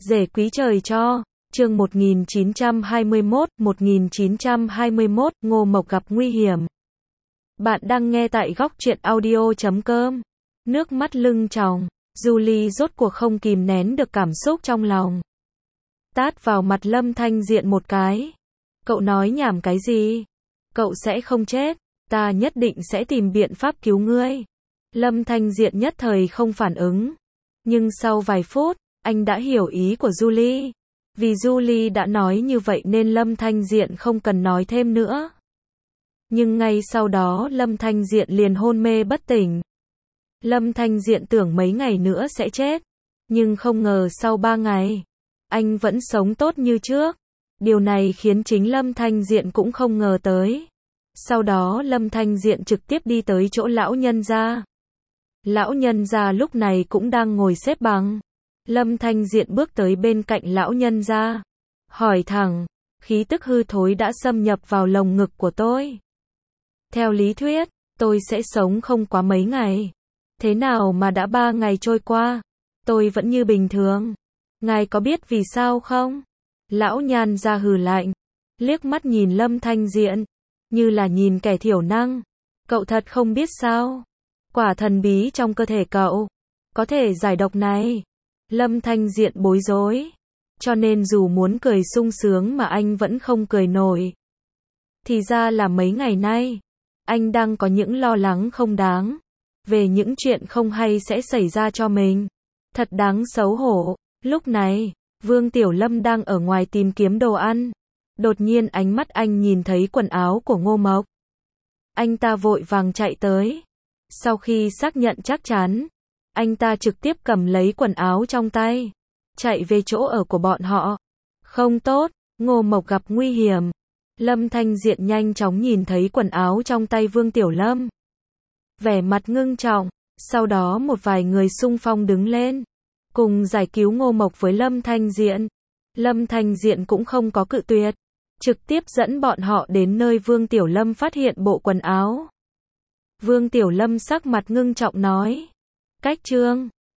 Rể quý trời cho, chương 1921, Ngô Mộc gặp nguy hiểm. Bạn đang nghe tại góc truyện audio.com. Nước mắt lưng tròng, Julie rốt cuộc không kìm nén được cảm xúc trong lòng. Tát vào mặt Lâm Thanh Diện một cái. Cậu nói nhảm cái gì? Cậu sẽ không chết, ta nhất định sẽ tìm biện pháp cứu ngươi. Lâm Thanh Diện nhất thời không phản ứng. Nhưng sau vài phút, anh đã hiểu ý của Julie. Vì Julie đã nói như vậy nên Lâm Thanh Diện không cần nói thêm nữa. Nhưng ngay sau đó Lâm Thanh Diện liền hôn mê bất tỉnh. Lâm Thanh Diện tưởng mấy ngày nữa sẽ chết. Nhưng không ngờ sau 3 ngày, anh vẫn sống tốt như trước. Điều này khiến chính Lâm Thanh Diện cũng không ngờ tới. Sau đó Lâm Thanh Diện trực tiếp đi tới chỗ lão nhân gia. Lão nhân gia lúc này cũng đang ngồi xếp bằng. Lâm Thanh Diện bước tới bên cạnh lão nhân gia, hỏi thẳng, khí tức hư thối đã xâm nhập vào lồng ngực của tôi. Theo lý thuyết, tôi sẽ sống không quá mấy ngày. Thế nào mà đã 3 ngày trôi qua, tôi vẫn như bình thường. Ngài có biết vì sao không? Lão nhân gia hừ lạnh, liếc mắt nhìn Lâm Thanh Diện, như là nhìn kẻ thiểu năng. Cậu thật không biết sao? Quả thần bí trong cơ thể cậu có thể giải độc này. Lâm Thanh Diện bối rối, cho nên dù muốn cười sung sướng mà anh vẫn không cười nổi. Thì ra là mấy ngày nay, anh đang có những lo lắng không đáng, về những chuyện không hay sẽ xảy ra cho mình. Thật đáng xấu hổ. Lúc này, Vương Tiểu Lâm đang ở ngoài tìm kiếm đồ ăn. Đột nhiên ánh mắt anh nhìn thấy quần áo của Ngô Mộc. Anh ta vội vàng chạy tới. Sau khi xác nhận chắc chắn, anh ta trực tiếp cầm lấy quần áo trong tay, chạy về chỗ ở của bọn họ. Không tốt, Ngô Mộc gặp nguy hiểm. Lâm Thanh Diện nhanh chóng nhìn thấy quần áo trong tay Vương Tiểu Lâm. Vẻ mặt ngưng trọng, sau đó một vài người xung phong đứng lên, cùng giải cứu Ngô Mộc với Lâm Thanh Diện. Lâm Thanh Diện cũng không có cự tuyệt, trực tiếp dẫn bọn họ đến nơi Vương Tiểu Lâm phát hiện bộ quần áo. Vương Tiểu Lâm sắc mặt ngưng trọng nói, Cách Trương,